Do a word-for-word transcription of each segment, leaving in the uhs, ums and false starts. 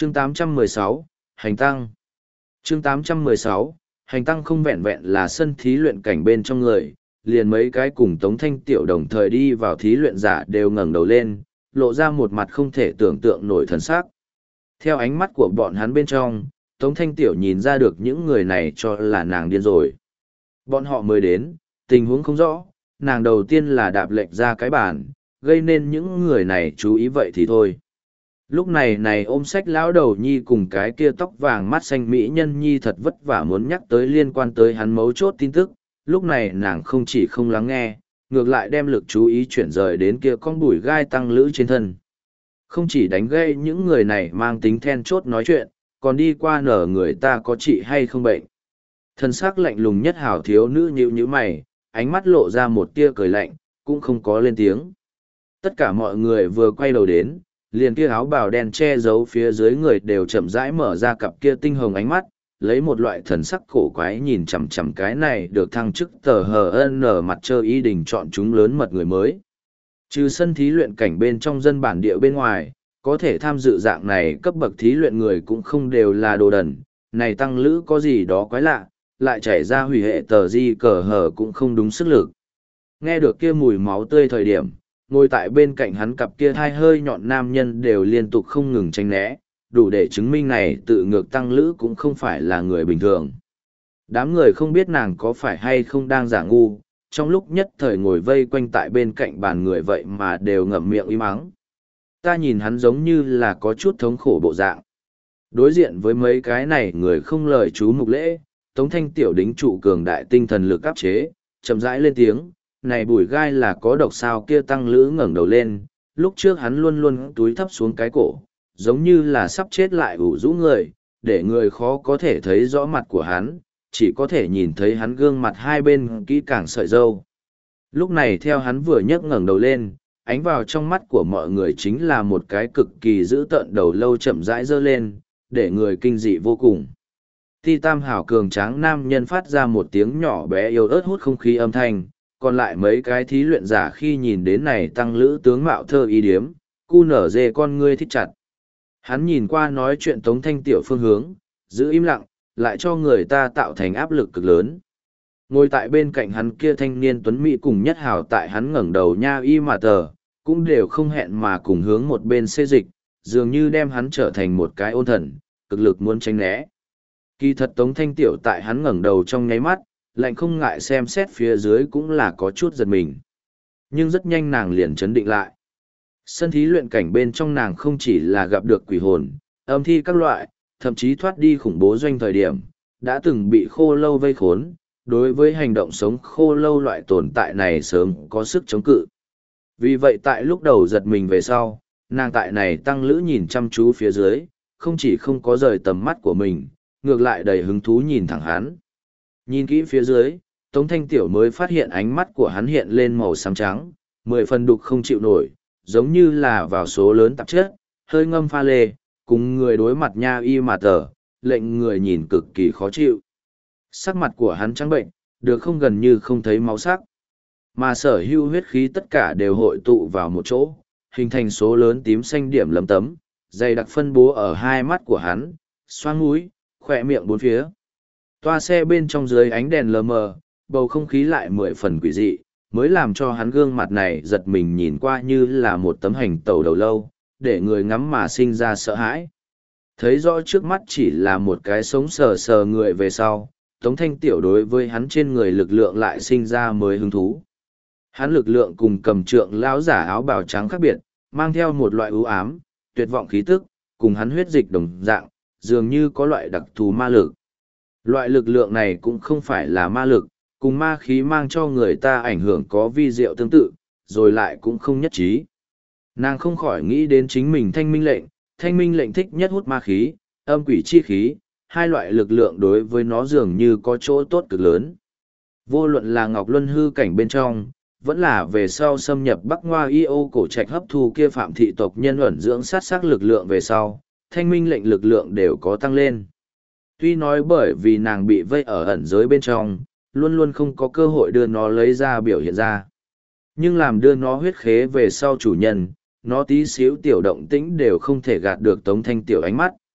Chương tám trăm mười sáu, Hành Tăng. Chương tám trăm mười sáu, Hành Tăng không vẹn vẹn là sân thí luyện cảnh bên trong người, liền mấy cái cùng Tống Thanh Tiểu đồng thời đi vào thí luyện giả đều ngẩng đầu lên, lộ ra một mặt không thể tưởng tượng nổi thần sắc. Theo ánh mắt của bọn hắn bên trong, Tống Thanh Tiểu nhìn ra được những người này cho là nàng điên rồi. Bọn họ mới đến, tình huống không rõ, nàng đầu tiên là đạp lệch ra cái bàn, gây nên những người này chú ý vậy thì thôi. Lúc này này ôm sách lão đầu nhi cùng cái kia tóc vàng mắt xanh mỹ nhân nhi thật vất vả muốn nhắc tới liên quan tới hắn mấu chốt tin tức, lúc này nàng không chỉ không lắng nghe, ngược lại đem lực chú ý chuyển rời đến kia con bùi gai tăng lữ trên thân. Không chỉ đánh gây những người này mang tính then chốt nói chuyện, còn đi qua nở người ta có trị hay không bệnh. Thân xác lạnh lùng nhất hảo thiếu nữ nhíu nhíu mày, ánh mắt lộ ra một tia cười lạnh, cũng không có lên tiếng. Tất cả mọi người vừa quay đầu đến, liền kia áo bào đen che giấu phía dưới người đều chậm rãi mở ra cặp kia tinh hồng ánh mắt, lấy một loại thần sắc cổ quái nhìn chằm chằm cái này được thăng chức tờ hờ nở mặt trơ ý đình chọn chúng lớn mật người mới. Trừ sân thí luyện cảnh bên trong dân bản địa bên ngoài, có thể tham dự dạng này cấp bậc thí luyện người cũng không đều là đồ đần, này tăng lữ có gì đó quái lạ, lại chảy ra hủy hệ tờ di cờ hờ cũng không đúng sức lực. Nghe được kia mùi máu tươi thời điểm, ngồi tại bên cạnh hắn cặp kia thai hơi nhọn nam nhân đều liên tục không ngừng tranh né, đủ để chứng minh này tự ngược tăng lữ cũng không phải là người bình thường. Đám người không biết nàng có phải hay không đang giả ngu, trong lúc nhất thời ngồi vây quanh tại bên cạnh bàn người vậy mà đều ngậm miệng im mắng. Ta nhìn hắn giống như là có chút thống khổ bộ dạng. Đối diện với mấy cái này người không lời chú mục lễ, Tống Thanh Tiểu đính trụ cường đại tinh thần lực áp chế, chậm rãi lên tiếng, này bùi gai là có độc sao kia tăng lữ ngẩng đầu lên, lúc trước hắn luôn luôn túi thấp xuống cái cổ, giống như là sắp chết lại ủ rũ người, để người khó có thể thấy rõ mặt của hắn, chỉ có thể nhìn thấy hắn gương mặt hai bên kỹ càng sợi râu. Lúc này theo hắn vừa nhấc ngẩng đầu lên, ánh vào trong mắt của mọi người chính là một cái cực kỳ dữ tợn đầu lâu chậm rãi dơ lên, để người kinh dị vô cùng. Ti Tam Hảo cường tráng nam nhân phát ra một tiếng nhỏ bé yếu ớt hút không khí âm thanh, còn lại mấy cái thí luyện giả khi nhìn đến này tăng lữ tướng mạo thơ y điếm, cu nở dê con ngươi thích chặt. Hắn nhìn qua nói chuyện Tống Thanh Tiểu phương hướng, giữ im lặng, lại cho người ta tạo thành áp lực cực lớn. Ngồi tại bên cạnh hắn kia thanh niên tuấn mỹ cùng nhất hào tại hắn ngẩng đầu nha y mà tờ, cũng đều không hẹn mà cùng hướng một bên xê dịch, dường như đem hắn trở thành một cái ôn thần, cực lực muốn tránh né. Kỳ thật Tống Thanh Tiểu tại hắn ngẩng đầu trong nháy mắt, lạnh không ngại xem xét phía dưới cũng là có chút giật mình. Nhưng rất nhanh nàng liền chấn định lại. Sân thí luyện cảnh bên trong nàng không chỉ là gặp được quỷ hồn, âm thi các loại, thậm chí thoát đi khủng bố doanh thời điểm, đã từng bị khô lâu vây khốn, đối với hành động sống khô lâu loại tồn tại này sớm có sức chống cự. Vì vậy tại lúc đầu giật mình về sau, nàng tại này tăng lữ nhìn chăm chú phía dưới, không chỉ không có rời tầm mắt của mình, ngược lại đầy hứng thú nhìn thẳng hắn. Nhìn kỹ phía dưới, Tống Thanh Tiểu mới phát hiện ánh mắt của hắn hiện lên màu xám trắng, mười phần đục không chịu nổi, giống như là vào số lớn tạp chất, hơi ngâm pha lê, cùng người đối mặt nha y mà tờ, lệnh người nhìn cực kỳ khó chịu. Sắc mặt của hắn trắng bệnh, được không gần như không thấy máu sắc. Mà sở hữu huyết khí tất cả đều hội tụ vào một chỗ, hình thành số lớn tím xanh điểm lấm tấm, dày đặc phân bố ở hai mắt của hắn, xoang mũi, khỏe miệng bốn phía. Toa xe bên trong dưới ánh đèn lờ mờ, bầu không khí lại mười phần quỷ dị, mới làm cho hắn gương mặt này giật mình nhìn qua như là một tấm hành tẩu đầu lâu, để người ngắm mà sinh ra sợ hãi. Thấy rõ trước mắt chỉ là một cái sống sờ sờ người về sau, Tống Thanh Tiểu đối với hắn trên người lực lượng lại sinh ra mới hứng thú. Hắn lực lượng cùng cầm trượng lão giả áo bào trắng khác biệt, mang theo một loại ưu ám, tuyệt vọng khí tức, cùng hắn huyết dịch đồng dạng, dường như có loại đặc thù ma lực. Loại lực lượng này cũng không phải là ma lực, cùng ma khí mang cho người ta ảnh hưởng có vi diệu tương tự, rồi lại cũng không nhất trí. Nàng không khỏi nghĩ đến chính mình thanh minh lệnh, thanh minh lệnh thích nhất hút ma khí, âm quỷ chi khí, hai loại lực lượng đối với nó dường như có chỗ tốt cực lớn. Vô luận là Ngọc Luân hư cảnh bên trong, vẫn là về sau xâm nhập Bắc Ngoa Y ô cổ trạch hấp thu kia phạm thị tộc nhân ẩn dưỡng sát sắc lực lượng về sau, thanh minh lệnh lực lượng đều có tăng lên. Tuy nói bởi vì nàng bị vây ở ẩn giới bên trong, luôn luôn không có cơ hội đưa nó lấy ra biểu hiện ra. Nhưng làm đưa nó huyết khế về sau chủ nhân, nó tí xíu tiểu động tĩnh đều không thể gạt được Tống Thanh Tiểu ánh mắt,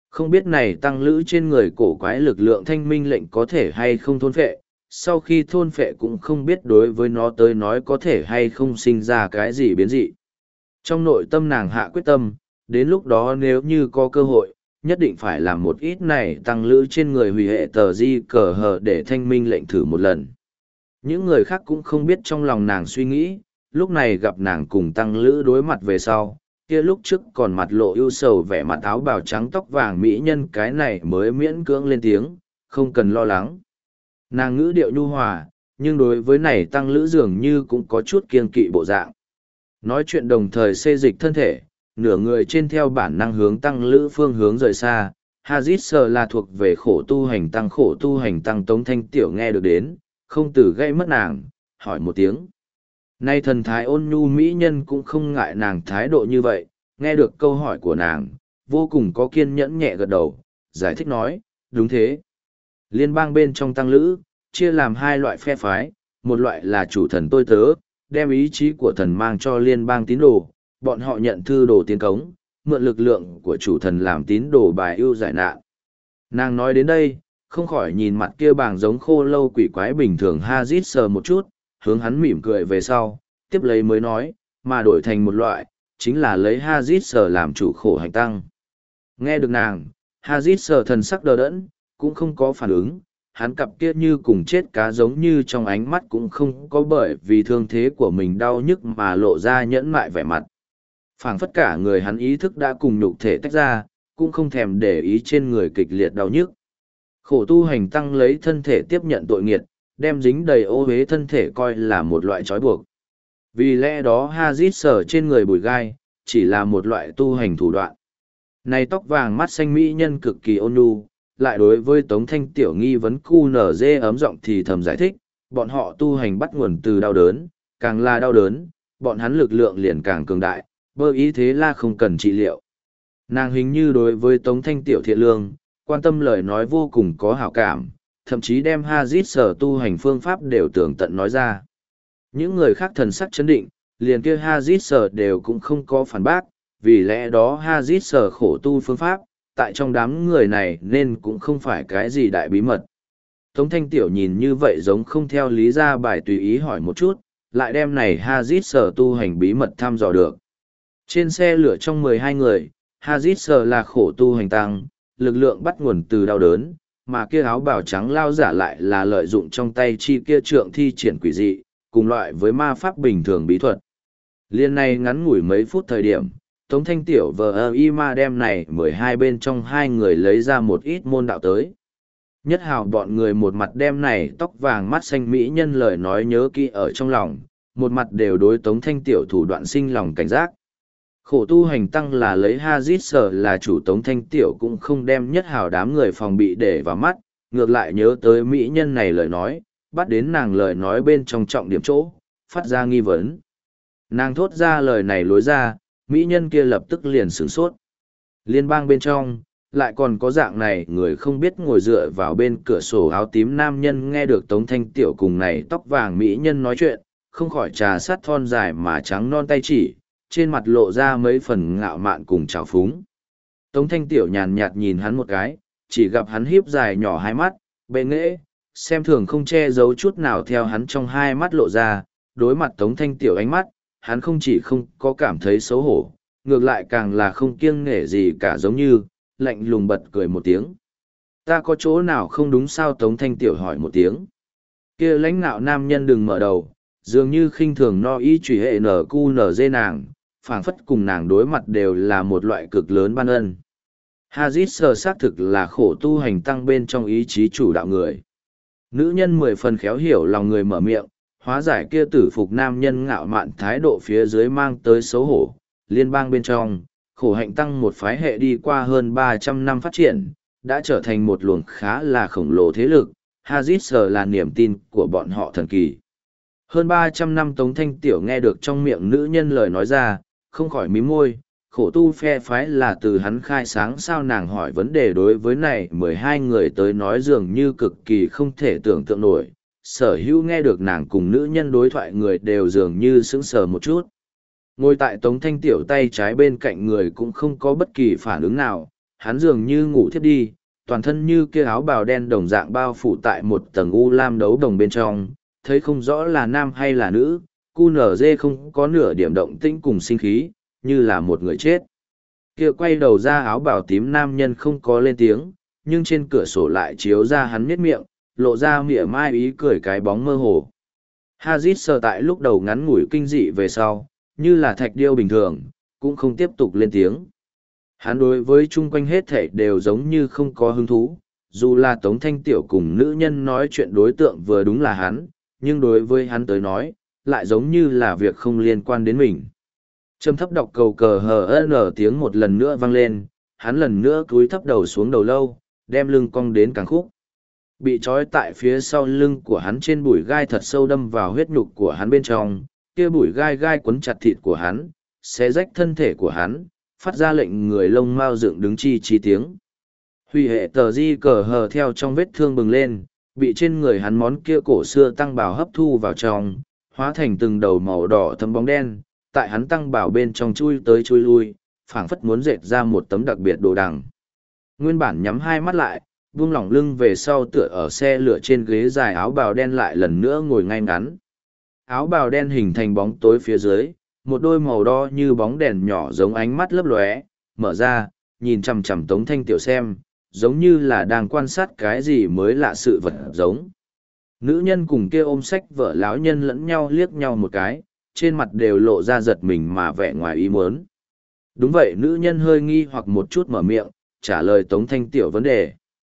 Không biết này tăng lữ trên người cổ quái lực lượng thanh minh lệnh có thể hay không thôn phệ, sau khi thôn phệ cũng không biết đối với nó tới nói có thể hay không sinh ra cái gì biến dị. Trong nội tâm nàng hạ quyết tâm, đến lúc đó nếu như có cơ hội, nhất định phải làm một ít này tăng lữ trên người hủy hệ tờ di cờ hờ để thanh minh lệnh thử một lần. Những người khác cũng không biết trong lòng nàng suy nghĩ, lúc này gặp nàng cùng tăng lữ đối mặt về sau, kia lúc trước còn mặt lộ ưu sầu vẻ mặt áo bào trắng tóc vàng mỹ nhân cái này mới miễn cưỡng lên tiếng, không cần lo lắng. Nàng ngữ điệu nhu hòa, nhưng đối với này tăng lữ dường như cũng có chút kiên kỵ bộ dạng. Nói chuyện đồng thời xê dịch thân thể, nửa người trên theo bản năng hướng tăng lữ phương hướng rời xa. Hazit sờ là thuộc về khổ tu hành tăng khổ tu hành tăng Tống Thanh Tiểu nghe được đến, không từ gây mất nàng, hỏi một tiếng. Nay thần thái ôn nhu mỹ nhân cũng không ngại nàng thái độ như vậy, nghe được câu hỏi của nàng, vô cùng có kiên nhẫn nhẹ gật đầu, giải thích nói, đúng thế. Liên bang bên trong tăng lữ, chia làm hai loại phe phái, một loại là chủ thần tôi tớ, đem ý chí của thần mang cho liên bang tín đồ, bọn họ nhận thư đồ tiến cống, mượn lực lượng của chủ thần làm tín đồ bài ưu giải nạn. Nàng nói đến đây, không khỏi nhìn mặt kia bàng giống khô lâu quỷ quái bình thường Hazit sờ một chút, hướng hắn mỉm cười về sau, tiếp lấy mới nói, mà đổi thành một loại, chính là lấy Hazit sờ làm chủ khổ hành tăng. Nghe được nàng, Hazit sờ thần sắc đờ đẫn, cũng không có phản ứng, hắn cặp kia như cùng chết cá giống như trong ánh mắt cũng không có bởi vì thương thế của mình đau nhức mà lộ ra nhẫn mại vẻ mặt. Phảng phất cả người hắn ý thức đã cùng nhục thể tách ra, cũng không thèm để ý trên người kịch liệt đau nhức. Khổ tu hành tăng lấy thân thể tiếp nhận tội nghiệt, đem dính đầy ô uế thân thể coi là một loại trói buộc. Vì lẽ đó Hazit sở trên người bùi gai, chỉ là một loại tu hành thủ đoạn. Này tóc vàng mắt xanh mỹ nhân cực kỳ ôn nhu, lại đối với Tống Thanh Tiểu nghi vấn cu nở dê ấm giọng thì thầm giải thích, bọn họ tu hành bắt nguồn từ đau đớn, càng là đau đớn, bọn hắn lực lượng liền càng cường đại, bơ ý thế là không cần trị liệu. Nàng hình như đối với Tống Thanh Tiểu thiện lương, quan tâm lời nói vô cùng có hảo cảm, thậm chí đem Hazit sở tu hành phương pháp đều tường tận nói ra. Những người khác thần sắc chấn định, liền kia Hazit sở đều cũng không có phản bác, vì lẽ đó Hazit sở khổ tu phương pháp, tại trong đám người này nên cũng không phải cái gì đại bí mật. Tống Thanh Tiểu nhìn như vậy giống không theo lý ra bài tùy ý hỏi một chút, lại đem này Hazit sở tu hành bí mật thăm dò được. Trên xe lửa trong mười hai người, Hazit sở là khổ tu hành tăng, lực lượng bắt nguồn từ đau đớn, mà kia áo bào trắng lao giả lại là lợi dụng trong tay chi kia trượng thi triển quỷ dị, cùng loại với ma pháp bình thường bí thuật. Liên này ngắn ngủi mấy phút thời điểm, Tống Thanh Tiểu vờ y ma đem này mười hai bên trong hai người lấy ra một ít môn đạo tới. Nhất hào bọn người một mặt đem này tóc vàng mắt xanh mỹ nhân lời nói nhớ kỹ ở trong lòng, một mặt đều đối Tống Thanh Tiểu thủ đoạn sinh lòng cảnh giác. Khổ tu hành tăng là lấy Hazit sở là chủ Tống Thanh Tiểu cũng không đem nhất hào đám người phòng bị để vào mắt, ngược lại nhớ tới mỹ nhân này lời nói, bắt đến nàng lời nói bên trong trọng điểm chỗ, phát ra nghi vấn. Nàng thốt ra lời này lối ra, mỹ nhân kia lập tức liền sửng sốt. Liên bang bên trong, lại còn có dạng này người không biết ngồi dựa vào bên cửa sổ áo tím nam nhân nghe được Tống Thanh Tiểu cùng này tóc vàng mỹ nhân nói chuyện, không khỏi trà sát thon dài mà trắng non tay chỉ, trên mặt lộ ra mấy phần ngạo mạn cùng trào phúng. Tống Thanh Tiểu nhàn nhạt nhìn hắn một cái, chỉ gặp hắn híp dài nhỏ hai mắt, bệ nghệ, xem thường không che giấu chút nào theo hắn trong hai mắt lộ ra, đối mặt Tống Thanh Tiểu ánh mắt, hắn không chỉ không có cảm thấy xấu hổ, ngược lại càng là không kiêng nể gì cả giống như, lạnh lùng bật cười một tiếng. Ta có chỗ nào không đúng sao Tống Thanh Tiểu hỏi một tiếng. Kia lãnh nạo nam nhân đừng mở đầu, dường như khinh thường no y trùy hệ nở cu nở dê nàng, phảng phất cùng nàng đối mặt đều là một loại cực lớn ban ân. Hazit sờ xác thực là khổ tu hành tăng bên trong ý chí chủ đạo người. Nữ nhân mười phần khéo hiểu lòng người mở miệng, hóa giải kia tử phục nam nhân ngạo mạn thái độ phía dưới mang tới xấu hổ. Liên bang bên trong, khổ hạnh tăng một phái hệ đi qua hơn ba trăm năm phát triển, đã trở thành một luồng khá là khổng lồ thế lực. Hazit sờ là niềm tin của bọn họ thần kỳ. Hơn ba trăm năm Tống Thanh Tiểu nghe được trong miệng nữ nhân lời nói ra, không khỏi mím môi, khổ tu phe phái là từ hắn khai sáng sao nàng hỏi vấn đề đối với này mười hai người tới nói dường như cực kỳ không thể tưởng tượng nổi. Sở hữu nghe được nàng cùng nữ nhân đối thoại người đều dường như sững sờ một chút. Ngồi tại Tống Thanh Tiểu tay trái bên cạnh người cũng không có bất kỳ phản ứng nào, hắn dường như ngủ thiếp đi, toàn thân như kia áo bào đen đồng dạng bao phủ tại một tầng u lam đấu đồng bên trong, thấy không rõ là nam hay là nữ, cu nở dê không có nửa điểm động tĩnh cùng sinh khí, như là một người chết. Kia quay đầu ra áo bào tím nam nhân không có lên tiếng, nhưng trên cửa sổ lại chiếu ra hắn miết miệng, lộ ra mỉa mai ý cười cái bóng mơ hồ. Hazit sờ tại lúc đầu ngắn ngủi kinh dị về sau, như là thạch điêu bình thường, cũng không tiếp tục lên tiếng. Hắn đối với chung quanh hết thảy đều giống như không có hứng thú, dù là Tống Thanh Tiểu cùng nữ nhân nói chuyện đối tượng vừa đúng là hắn, nhưng đối với hắn tới nói, lại giống như là việc không liên quan đến mình. Trầm thấp đọc cầu cờ hờ nở tiếng một lần nữa vang lên, hắn lần nữa cúi thấp đầu xuống đầu lâu, đem lưng cong đến càng khúc. Bị trói tại phía sau lưng của hắn trên bụi gai thật sâu đâm vào huyết nhục của hắn bên trong, kia bụi gai gai quấn chặt thịt của hắn, xé rách thân thể của hắn, phát ra lệnh người lông mao dựng đứng chi chi tiếng. Huy hệ tờ di cờ hờ theo trong vết thương bừng lên, bị trên người hắn món kia cổ xưa tăng bào hấp thu vào trong, hóa thành từng đầu màu đỏ thấm bóng đen, tại hắn tăng bào bên trong chui tới chui lui, phảng phất muốn dệt ra một tấm đặc biệt đồ đằng. Nguyên bản nhắm hai mắt lại, buông lỏng lưng về sau tựa ở xe lửa trên ghế dài áo bào đen lại lần nữa ngồi ngay ngắn. Áo bào đen hình thành bóng tối phía dưới, một đôi màu đo như bóng đèn nhỏ giống ánh mắt lấp lóe, mở ra, nhìn chằm chằm Tống Thanh Tiểu xem, giống như là đang quan sát cái gì mới lạ sự vật giống. Nữ nhân cùng kia ôm sách vợ lão nhân lẫn nhau liếc nhau một cái, trên mặt đều lộ ra giật mình mà vẻ ngoài ý muốn. Đúng vậy, nữ nhân hơi nghi hoặc một chút mở miệng, trả lời Tống Thanh Tiểu vấn đề.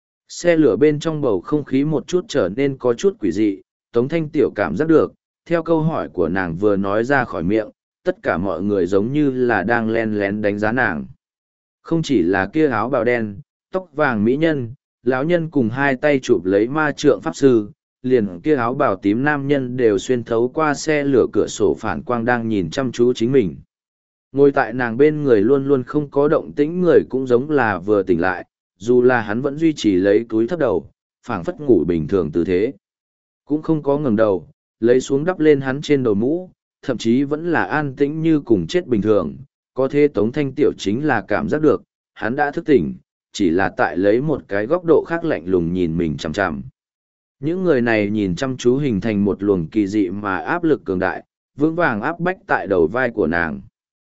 Xe lửa bên trong bầu không khí một chút trở nên có chút quỷ dị, Tống Thanh Tiểu cảm giác được, theo câu hỏi của nàng vừa nói ra khỏi miệng, tất cả mọi người giống như là đang len lén đánh giá nàng. Không chỉ là kia áo bào đen, tóc vàng mỹ nhân, lão nhân cùng hai tay chụp lấy ma trượng pháp sư, liền kia áo bào tím nam nhân đều xuyên thấu qua xe lửa cửa sổ phản quang đang nhìn chăm chú chính mình. Ngồi tại nàng bên người luôn luôn không có động tĩnh người cũng giống là vừa tỉnh lại, dù là hắn vẫn duy trì lấy túi thấp đầu, phảng phất ngủ bình thường tư thế. Cũng không có ngẩng đầu, lấy xuống đắp lên hắn trên đầu mũ, thậm chí vẫn là an tĩnh như cùng chết bình thường, có thế Tống Thanh Tiểu chính là cảm giác được, hắn đã thức tỉnh, chỉ là tại lấy một cái góc độ khác lạnh lùng nhìn mình chằm chằm. Những người này nhìn chăm chú hình thành một luồng kỳ dị mà áp lực cường đại, vững vàng áp bách tại đầu vai của nàng.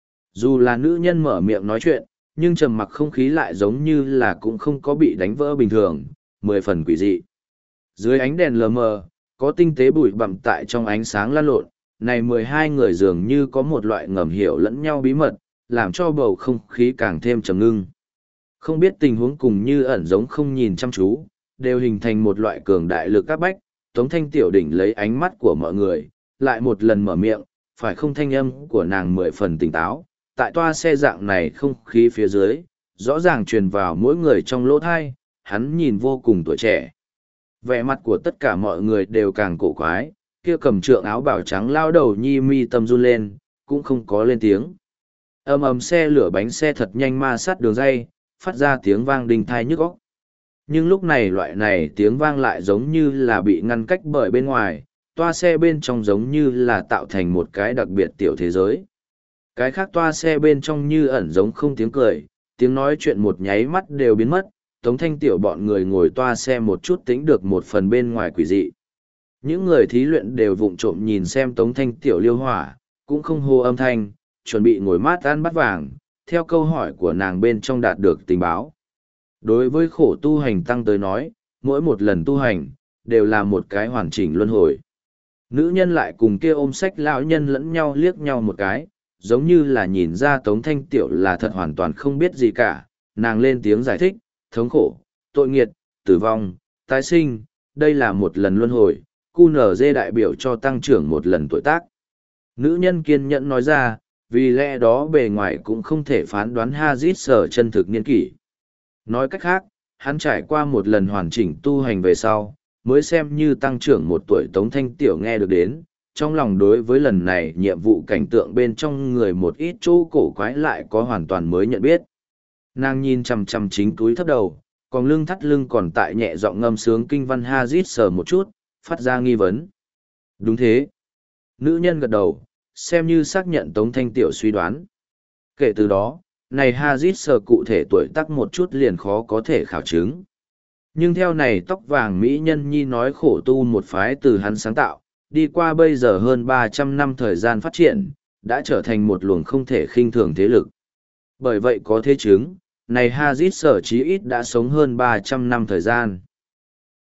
Dù là nữ nhân mở miệng nói chuyện, nhưng trầm mặc không khí lại giống như là cũng không có bị đánh vỡ bình thường, mười phần quỷ dị. Dưới ánh đèn lờ mờ, có tinh tế bụi bặm tại trong ánh sáng lan lộn, này mười hai người dường như có một loại ngầm hiểu lẫn nhau bí mật, làm cho bầu không khí càng thêm trầm ngưng. Không biết tình huống cùng như ẩn giống không nhìn chăm chú, đều hình thành một loại cường đại lực áp bách, Tống Thanh Tiểu đỉnh lấy ánh mắt của mọi người, lại một lần mở miệng, phải không thanh âm của nàng mười phần tỉnh táo, tại toa xe dạng này không khí phía dưới, rõ ràng truyền vào mỗi người trong lỗ thai, hắn nhìn vô cùng tuổi trẻ. Vẻ mặt của tất cả mọi người đều càng cổ quái, kia cầm trượng áo bảo trắng lao đầu nhi mi tâm run lên, cũng không có lên tiếng. Ầm ầm xe lửa bánh xe thật nhanh ma sát đường dây, phát ra tiếng vang đinh thai nhức óc. Nhưng lúc này loại này tiếng vang lại giống như là bị ngăn cách bởi bên ngoài, toa xe bên trong giống như là tạo thành một cái đặc biệt tiểu thế giới. Cái khác toa xe bên trong như ẩn giống không tiếng cười, tiếng nói chuyện một nháy mắt đều biến mất, Tống Thanh Tiểu bọn người ngồi toa xe một chút tính được một phần bên ngoài quỷ dị. Những người thí luyện đều vụng trộm nhìn xem Tống Thanh Tiểu liêu hỏa, cũng không hô âm thanh, chuẩn bị ngồi mát ăn bát vàng, theo câu hỏi của nàng bên trong đạt được tình báo. Đối với khổ tu hành tăng tới nói, mỗi một lần tu hành, đều là một cái hoàn chỉnh luân hồi. Nữ nhân lại cùng kia ôm sách lão nhân lẫn nhau liếc nhau một cái, giống như là nhìn ra Tống Thanh Tiểu là thật hoàn toàn không biết gì cả, nàng lên tiếng giải thích, thống khổ, tội nghiệt, tử vong, tái sinh, đây là một lần luân hồi, cu nở dê đại biểu cho tăng trưởng một lần tuổi tác. Nữ nhân kiên nhẫn nói ra, vì lẽ đó bề ngoài cũng không thể phán đoán Hazit sở chân thực niên kỷ. Nói cách khác, hắn trải qua một lần hoàn chỉnh tu hành về sau, mới xem như tăng trưởng một tuổi. Tống Thanh Tiểu nghe được đến, trong lòng đối với lần này nhiệm vụ cảnh tượng bên trong người một ít chỗ cổ quái lại có hoàn toàn mới nhận biết. Nàng nhìn chằm chằm chính túi thấp đầu, còn lưng thắt lưng còn tại nhẹ giọng ngâm sướng kinh văn Hazit sờ một chút, phát ra nghi vấn. Đúng thế. Nữ nhân gật đầu, xem như xác nhận Tống Thanh Tiểu suy đoán. Kể từ đó, này Hazit sở cụ thể tuổi tác một chút liền khó có thể khảo chứng. Nhưng theo này tóc vàng Mỹ nhân nhi nói khổ tu một phái từ hắn sáng tạo, đi qua bây giờ hơn ba trăm năm thời gian phát triển, đã trở thành một luồng không thể khinh thường thế lực. Bởi vậy có thế chứng, này Hazit sở chí ít đã sống hơn ba trăm năm thời gian.